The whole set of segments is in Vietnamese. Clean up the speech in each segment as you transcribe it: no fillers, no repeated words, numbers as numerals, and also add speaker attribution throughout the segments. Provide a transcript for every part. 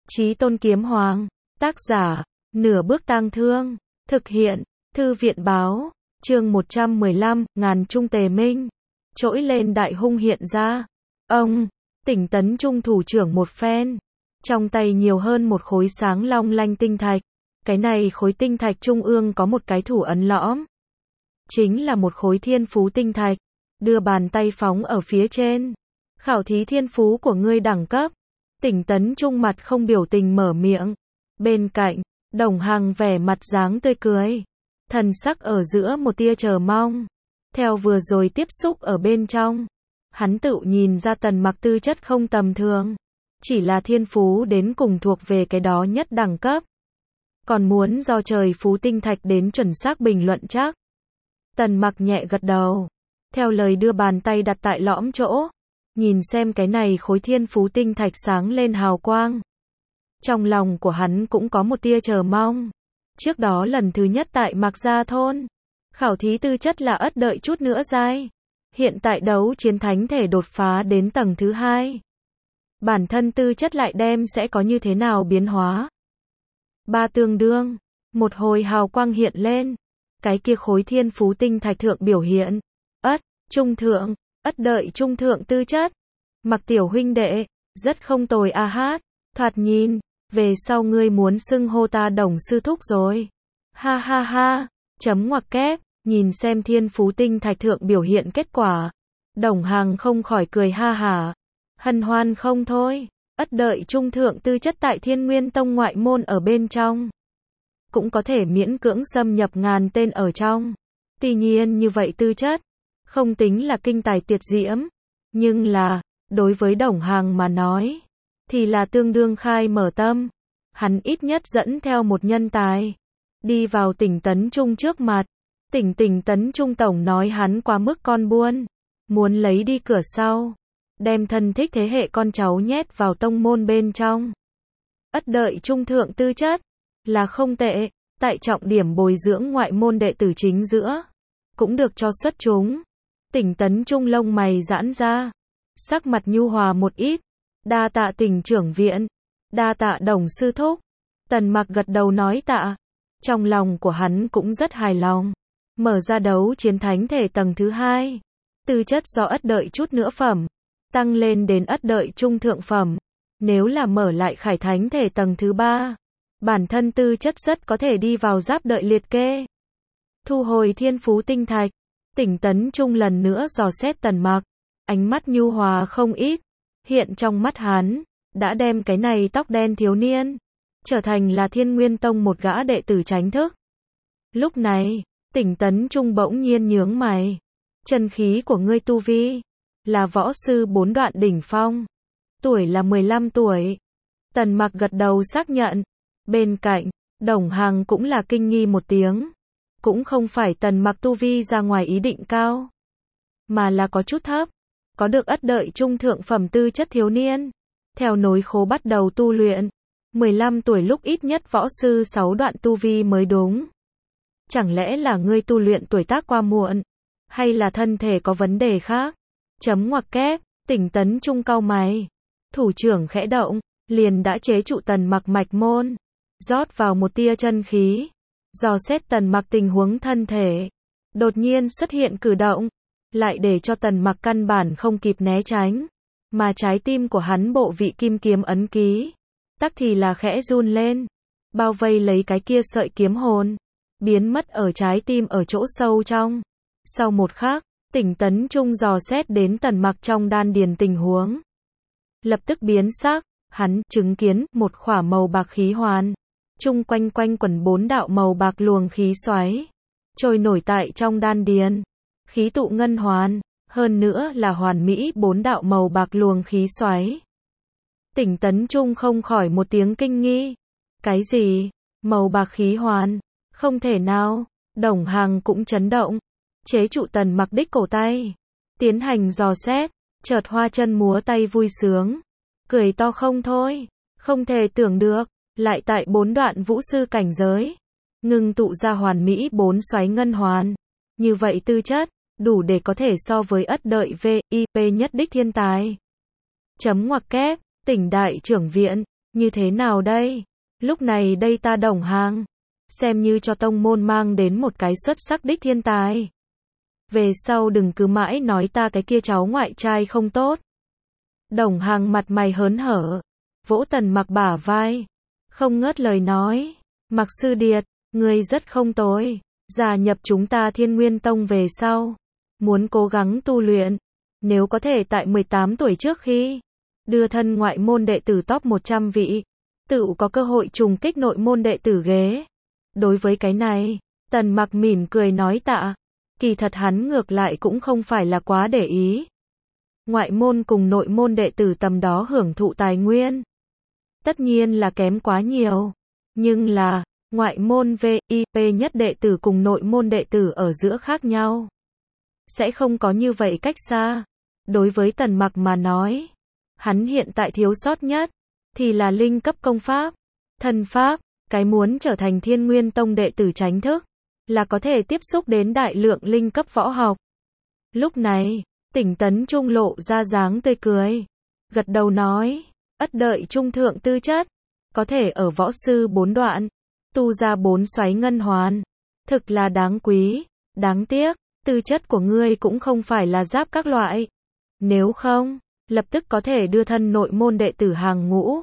Speaker 1: Chí Tôn Kiếm Hoàng, tác giả, Nửa Bước Tang Thương, thực hiện, Thư viện Báo, chương 115, Ngàn Trung Tề Minh, trỗi lên đại hung hiện ra. Ông, Tỉnh Tấn Trung thủ trưởng một phen, trong tay nhiều hơn một khối sáng long lanh tinh thạch. Cái này khối tinh thạch trung ương có một cái thủ ấn lõm, chính là một khối thiên phú tinh thạch. Đưa bàn tay phóng ở phía trên. Khảo thí thiên phú của ngươi đẳng cấp. Tỉnh Tấn Trung mặt không biểu tình mở miệng. Bên cạnh, Đồng Hằng vẻ mặt dáng tươi cười, thần sắc ở giữa một tia chờ mong. Theo vừa rồi tiếp xúc ở bên trong, hắn tự nhìn ra Tần Mặc tư chất không tầm thường, chỉ là thiên phú đến cùng thuộc về cái đó nhất đẳng cấp, còn muốn do trời phú tinh thạch đến chuẩn xác bình luận chắc. Tần Mặc nhẹ gật đầu, theo lời đưa bàn tay đặt tại lõm chỗ, nhìn xem cái này khối thiên phú tinh thạch sáng lên hào quang. Trong lòng của hắn cũng có một tia chờ mong. Trước đó lần thứ nhất tại Mạc Gia Thôn, khảo thí tư chất là ất đợi chút nữa giai. Hiện tại đấu chiến thánh thể đột phá đến tầng thứ 2. Bản thân tư chất lại đem sẽ có như thế nào biến hóa? Ba tương đương, một hồi hào quang hiện lên, cái kia khối thiên phú tinh thạch thượng biểu hiện, ất, trung thượng, ất đợi trung thượng tư chất. Mặc tiểu huynh đệ, rất không tồi a hát, thoạt nhìn, về sau ngươi muốn xưng hô ta Đồng sư thúc rồi. Ha ha ha, chấm ngoặc kép, nhìn xem thiên phú tinh thạch thượng biểu hiện kết quả. Đồng Hằng không khỏi cười ha hả, hân hoan không thôi. Ất đợi trung thượng tư chất tại Thiên Nguyên Tông ngoại môn ở bên trong, cũng có thể miễn cưỡng xâm nhập ngàn tên ở trong. Tuy nhiên như vậy tư chất, không tính là kinh tài tuyệt diễm, nhưng là, đối với Đồng Hằng mà nói, thì là tương đương khai mở tâm. Hắn ít nhất dẫn theo một nhân tài, đi vào Tỉnh Tấn Trung trước mặt. Tỉnh Tấn Trung tổng nói hắn quá mức con buôn, muốn lấy đi cửa sau, đem thân thích thế hệ con cháu nhét vào tông môn bên trong. Ất đợi trung thượng tư chất, là không tệ, tại trọng điểm bồi dưỡng ngoại môn đệ tử chính giữa, cũng được cho xuất chúng. Tỉnh Tấn Trung lông mày giãn ra, sắc mặt nhu hòa một ít. Đa tạ Tỉnh trưởng viện, đa tạ Đồng sư thúc. Tần Mặc gật đầu nói tạ. Trong lòng của hắn cũng rất hài lòng. Mở ra đấu chiến thánh thể tầng thứ 2, tư chất do ất đợi chút nữa phẩm, tăng lên đến ất đợi trung thượng phẩm. Nếu là mở lại khải thánh thể tầng thứ 3, bản thân tư chất rất có thể đi vào giáp đợi liệt kê. Thu hồi thiên phú tinh thạch, Tỉnh Tấn Trung lần nữa dò xét Tần Mặc, ánh mắt nhu hòa không ít. Hiện trong mắt hắn, đã đem cái này tóc đen thiếu niên trở thành là Thiên Nguyên Tông một gã đệ tử chính thức. Lúc này, Tỉnh Tấn Trung bỗng nhiên nhướng mày. Chân khí của ngươi tu vi là võ sư 4 đoạn đỉnh phong, tuổi là 15 tuổi. Tần Mặc gật đầu xác nhận. Bên cạnh, Đồng Hằng cũng là kinh nghi một tiếng. Cũng không phải Tần Mặc tu vi ra ngoài ý định cao, mà là có chút thấp. Có được ất đợi trung thượng phẩm tư chất thiếu niên, theo nối khố bắt đầu tu luyện. 15 tuổi lúc ít nhất võ sư 6 đoạn tu vi mới đúng. Chẳng lẽ là ngươi tu luyện tuổi tác qua muộn, hay là thân thể có vấn đề khác? Chấm ngoặc kép, Tỉnh Tấn Trung cau mày. Thủ trưởng khẽ động, liền đã chế trụ Tần Mặc mạch môn, rót vào một tia chân khí, dò xét Tần Mặc tình huống thân thể. Đột nhiên xuất hiện cử động, lại để cho Tần Mặc căn bản không kịp né tránh, mà trái tim của hắn bộ vị kim kiếm ấn ký, tắc thì là khẽ run lên, bao vây lấy cái kia sợi kiếm hồn, biến mất ở trái tim ở chỗ sâu trong. Sau một khắc, Tỉnh Tấn Trung dò xét đến Tần Mặc trong đan điền tình huống, lập tức biến sắc. Hắn chứng kiến một khỏa màu bạc khí hoàn, chung quanh quanh quẩn 4 đạo màu bạc luồng khí xoáy, trôi nổi tại trong đan điền. Khí tụ ngân hoàn, hơn nữa là hoàn mỹ 4 đạo màu bạc luồng khí xoáy. Tỉnh Tấn Trung không khỏi một tiếng kinh nghi. Cái gì? Màu bạc khí hoàn? Không thể nào. Đồng Hằng cũng chấn động, chế trụ Tần Mặc đích cổ tay, tiến hành dò xét. Chợt hoa chân múa tay vui sướng, cười to không thôi. Không thể tưởng được, lại tại 4 đoạn vũ sư cảnh giới, ngưng tụ ra hoàn mỹ 4 xoáy ngân hoàn. Như vậy tư chất, đủ để có thể so với ất đợi VIP nhất đích thiên tài. Chấm ngoặc kép, Tỉnh đại trưởng viện, Như thế nào đây? Lúc này đây ta Đồng Hàng, xem như cho tông môn mang đến một cái xuất sắc đích thiên tài. Về sau đừng cứ mãi nói ta cái kia cháu ngoại trai không tốt. Đồng Hàng mặt mày hớn hở, vỗ Tần Mặc bả vai, không ngớt lời nói, Mặc sư điệt, ngươi rất không tồi, gia nhập chúng ta Thiên Nguyên Tông về sau, muốn cố gắng tu luyện, nếu có thể tại 18 tuổi trước khi đưa thân ngoại môn đệ tử top 100 vị, tự có cơ hội trùng kích nội môn đệ tử ghế. Đối với cái này, Tần Mặc mỉm cười nói tạ, kỳ thật hắn ngược lại cũng không phải là quá để ý. Ngoại môn cùng nội môn đệ tử tầm đó hưởng thụ tài nguyên, tất nhiên là kém quá nhiều, nhưng là, ngoại môn VIP nhất đệ tử cùng nội môn đệ tử ở giữa khác nhau, sẽ không có như vậy cách xa. Đối với Tần Mặc mà nói, hắn hiện tại thiếu sót nhất, thì là linh cấp công pháp, thân pháp, cái muốn trở thành Thiên Nguyên Tông đệ tử chính thức, là có thể tiếp xúc đến đại lượng linh cấp võ học. Lúc này, Tỉnh Tấn Trung lộ ra dáng tươi cười, gật đầu nói, ất đợi trung thượng tư chất, có thể ở võ sư 4 đoạn, tu ra 4 xoáy ngân hoàn, thực là đáng quý, đáng tiếc, tư chất của ngươi cũng không phải là giáp các loại, nếu không, lập tức có thể đưa thân nội môn đệ tử hàng ngũ.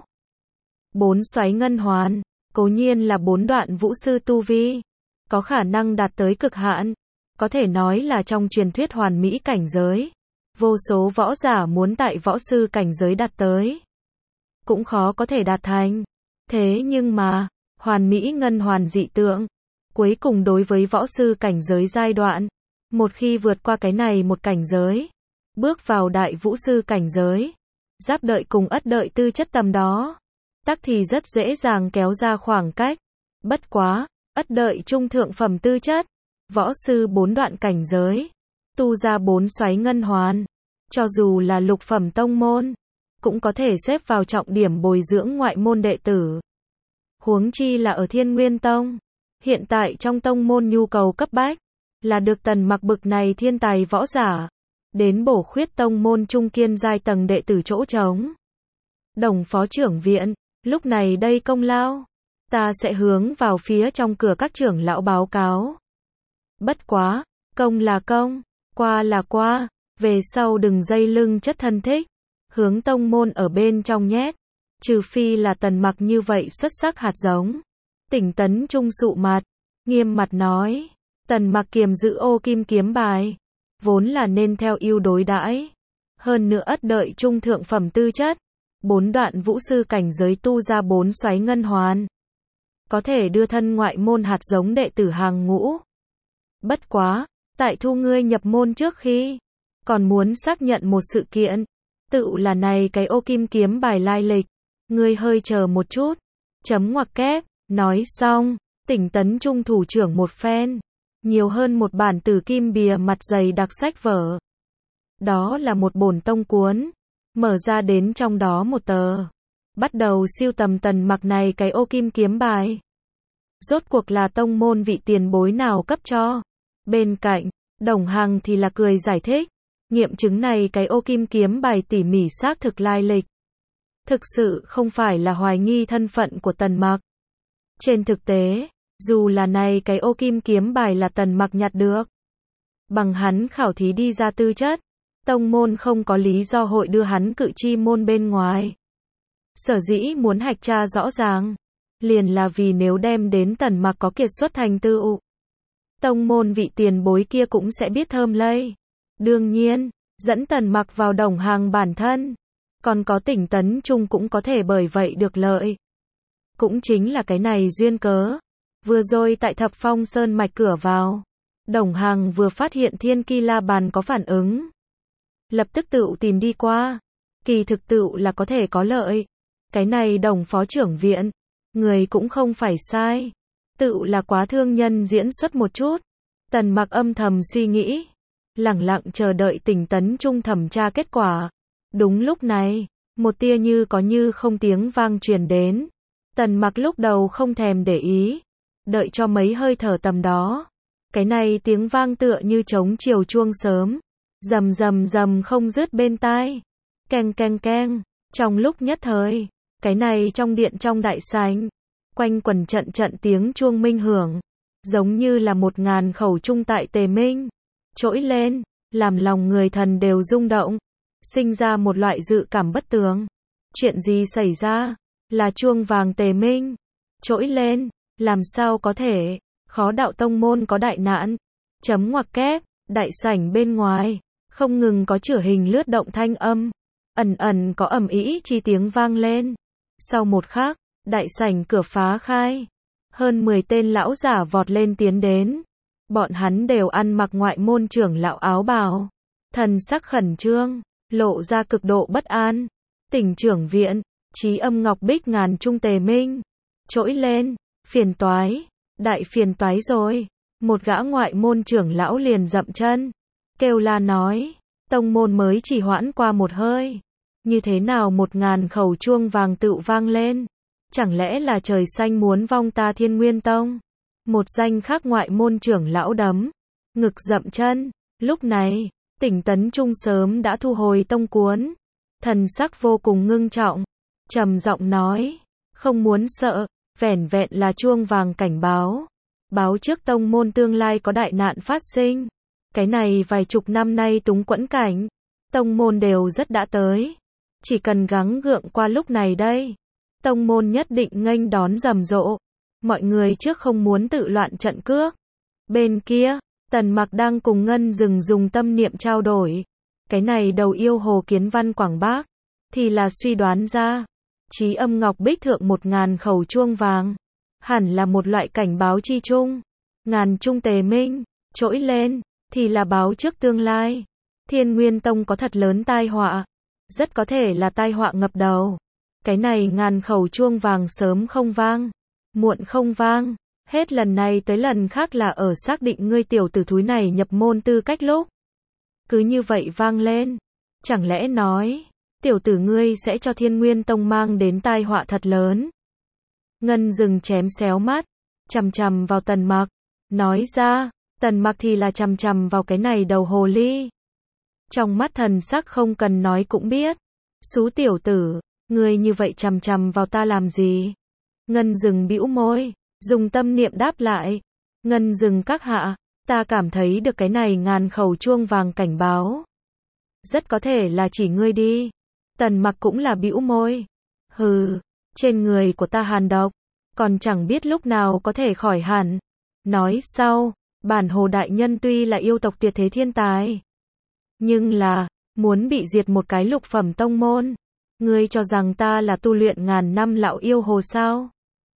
Speaker 1: 4 xoáy ngân hoàn, cố nhiên là 4 đoạn vũ sư tu vi, có khả năng đạt tới cực hạn, có thể nói là trong truyền thuyết hoàn mỹ cảnh giới. Vô số võ giả muốn tại võ sư cảnh giới đạt tới, cũng khó có thể đạt thành. Thế nhưng mà, hoàn mỹ ngân hoàn dị tượng, cuối cùng đối với võ sư cảnh giới giai đoạn, một khi vượt qua cái này một cảnh giới, bước vào đại vũ sư cảnh giới, giáp đợi cùng ất đợi tư chất tầm đó, tắc thì rất dễ dàng kéo ra khoảng cách. Bất quá, ất đợi trung thượng phẩm tư chất, võ sư 4 đoạn cảnh giới, tu ra 4 xoáy ngân hoàn, cho dù là lục phẩm tông môn, cũng có thể xếp vào trọng điểm bồi dưỡng ngoại môn đệ tử. Huống chi là ở Thiên Nguyên Tông, hiện tại trong tông môn nhu cầu cấp bách, là được Tần Mặc bực này thiên tài võ giả, đến bổ khuyết tông môn trung kiên giai tầng đệ tử chỗ trống. Đồng phó trưởng viện, lúc này đây công lao, ta sẽ hướng vào phía trong cửa các trưởng lão báo cáo. Bất quá, công là công, qua là qua, về sau đừng dây lưng chất thân thích, hướng tông môn ở bên trong nhét, trừ phi là Tần Mặc như vậy xuất sắc hạt giống. Tỉnh Tấn Trung sụ mặt, nghiêm mặt nói, Tần Mặc kiềm giữ ô kim kiếm bài, vốn là nên theo ưu đối đãi, hơn nữa ất đợi trung thượng phẩm tư chất, 4 đoạn vũ sư cảnh giới tu ra 4 xoáy ngân hoàn, có thể đưa thân ngoại môn hạt giống đệ tử hàng ngũ. Bất quá, tại thu ngươi nhập môn trước khi, còn muốn xác nhận một sự kiện, tự là này cái ô kim kiếm bài lai lịch, ngươi hơi chờ một chút, chấm ngoặc kép, nói xong, Tỉnh Tấn Trung thủ trưởng một phen, nhiều hơn một bản tử kim bìa mặt dày đặc sách vở. Đó là một bổn tông cuốn, mở ra đến trong đó một tờ, bắt đầu siêu tầm Tần Mặc này cái ô kim kiếm bài. Rốt cuộc là tông môn vị tiền bối nào cấp cho? Bên cạnh, Đồng Hằng thì là cười giải thích, nghiệm chứng này cái ô kim kiếm bài tỉ mỉ xác thực lai lịch. Thực sự không phải là hoài nghi thân phận của Tần Mặc. Trên thực tế, dù là này cái ô kim kiếm bài là Tần Mặc nhặt được, bằng hắn khảo thí đi ra tư chất, tông môn không có lý do hội đưa hắn cự chi môn bên ngoài. Sở dĩ muốn hạch tra rõ ràng, liền là vì nếu đem đến Tần Mặc có kiệt xuất thành tựu, tông môn vị tiền bối kia cũng sẽ biết thơm lây. Đương nhiên, dẫn Tần Mặc vào Đồng Hàng bản thân, còn có Tỉnh Tấn Trung cũng có thể bởi vậy được lợi. Cũng chính là cái này duyên cớ. Vừa rồi tại Thập Phong Sơn mạch cửa vào, Đồng Hàng vừa phát hiện Thiên Ki La Bàn có phản ứng, lập tức tự tìm đi qua. Kỳ thực tự là có thể có lợi. Cái này Đồng phó trưởng viện, người cũng không phải sai, tự là quá thương nhân diễn xuất một chút. Tần Mặc âm thầm suy nghĩ, lẳng lặng chờ đợi Tỉnh Tấn Trung thẩm tra kết quả. Đúng lúc này, một tia như có như không tiếng vang truyền đến. Tần Mặc lúc đầu không thèm để ý, đợi cho mấy hơi thở tầm đó. Cái này tiếng vang tựa như trống chiều chuông sớm, rầm rầm rầm không dứt bên tai. Keng keng keng, trong lúc nhất thời, Cái này trong điện trong đại sảnh, quanh quần trận trận tiếng chuông minh hưởng, giống như là 1000 khẩu trung tại tề minh, trỗi lên, làm lòng người thần đều rung động, sinh ra một loại dự cảm bất tường. Chuyện gì xảy ra? Là chuông vàng tề minh, trỗi lên, làm sao có thể, khó đạo tông môn có đại nạn. Chấm ngoặc kép, đại sảnh bên ngoài, không ngừng có chửa hình lướt động thanh âm, ẩn ẩn có ầm ĩ chi tiếng vang lên. Sau một khắc, đại sảnh cửa phá khai, hơn 10 tên lão giả vọt lên tiến đến. Bọn hắn đều ăn mặc ngoại môn trưởng lão áo bào, thần sắc khẩn trương, lộ ra cực độ bất an. Tỉnh trưởng viện, Trí Âm Ngọc Bích ngàn trung tề minh, trỗi lên, phiền toái, đại phiền toái rồi. Một gã ngoại môn trưởng lão liền dậm chân, kêu la nói, tông môn mới chỉ hoãn qua một hơi, như thế nào 1000 khẩu chuông vàng tự vang lên, chẳng lẽ là trời xanh muốn vong ta Thiên Nguyên Tông? Một danh khác ngoại môn trưởng lão đấm ngực dậm chân. Lúc này, Tỉnh Tấn Trung sớm đã thu hồi tông cuốn, thần sắc vô cùng ngưng trọng, trầm giọng nói, không muốn sợ, vẻn vẹn là chuông vàng cảnh báo, báo trước tông môn tương lai có đại nạn phát sinh. Cái này vài chục năm nay túng quẫn cảnh, tông môn đều rất đã tới, chỉ cần gắng gượng qua lúc này đây, tông môn nhất định nghênh đón rầm rộ. Mọi người trước không muốn tự loạn trận cước. Bên kia, Tần Mặc đang cùng Ngân Dừng dùng tâm niệm trao đổi. Cái này đầu yêu hồ kiến văn quảng bác, thì là suy đoán ra, Trí Âm Ngọc Bích thượng 1000 khẩu chuông vàng, hẳn là một loại cảnh báo chi chung. Ngàn trung tề minh, trỗi lên, thì là báo trước tương lai. Thiên Nguyên Tông có thật lớn tai họa, rất có thể là tai họa ngập đầu. Cái này ngàn khẩu chuông vàng sớm không vang, muộn không vang, hết lần này tới lần khác là ở xác định ngươi tiểu tử thúi này nhập môn tư cách lúc. Cứ như vậy vang lên, chẳng lẽ nói, tiểu tử ngươi sẽ cho Thiên Nguyên Tông mang đến tai họa thật lớn. Ngân Dừng chém xéo mắt, chằm chằm vào Tần Mặc, nói ra, Tần Mặc thì là chằm chằm vào cái này đầu hồ ly. Trong mắt thần sắc không cần nói cũng biết, xú tiểu tử, ngươi như vậy chằm chằm vào ta làm gì? Ngân Dừng bĩu môi, dùng tâm niệm đáp lại, Ngân Dừng các hạ, ta cảm thấy được cái này ngàn khẩu chuông vàng cảnh báo, rất có thể là chỉ ngươi đi. Tần Mặc cũng là bĩu môi, hừ, trên người của ta hàn độc, còn chẳng biết lúc nào có thể khỏi hẳn. Nói sau, bản hồ đại nhân tuy là yêu tộc tuyệt thế thiên tài, nhưng là, muốn bị diệt một cái lục phẩm tông môn, ngươi cho rằng ta là tu luyện ngàn năm lão yêu hồ sao?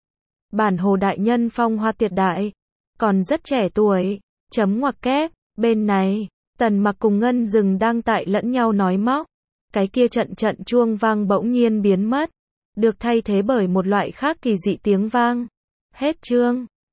Speaker 1: Bản hồ đại nhân phong hoa tuyệt đại, còn rất trẻ tuổi. Chấm ngoặc kép, bên này, Tần Mặc cùng Ngân Dừng đang tại lẫn nhau nói móc. Cái kia trận trận chuông vang bỗng nhiên biến mất, được thay thế bởi một loại khác kỳ dị tiếng vang. Hết chương.